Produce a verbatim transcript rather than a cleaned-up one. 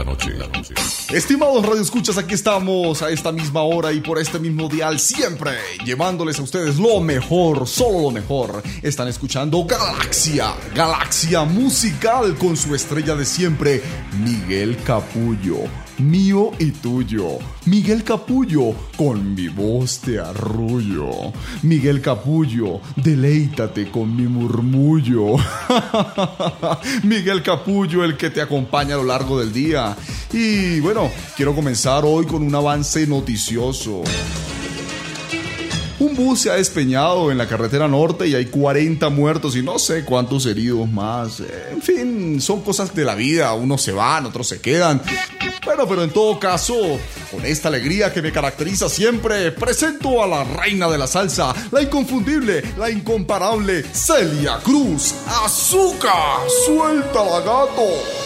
la noche. Estimados radioescuchas, aquí estamos a esta misma hora y por este mismo dial, siempre llevándoles a ustedes lo mejor, solo lo mejor. Están escuchando Galaxia, Galaxia Musical con su estrella de siempre, Miguel Capullo. Mío y tuyo, Miguel Capullo, con mi voz te arrullo. Miguel Capullo, deleítate con mi murmullo. Miguel Capullo, el que te acompaña a lo largo del día. Y bueno, quiero comenzar hoy con un avance noticioso. Un bus se ha despeñado en la carretera norte y hay cuarenta muertos y no sé cuántos heridos más. En fin, son cosas de la vida. Unos se van, otros se quedan. Bueno, pero en todo caso, con esta alegría que me caracteriza siempre, presento a la reina de la salsa, la inconfundible, la incomparable Celia Cruz. ¡Azúcar! ¡Suéltala, gato!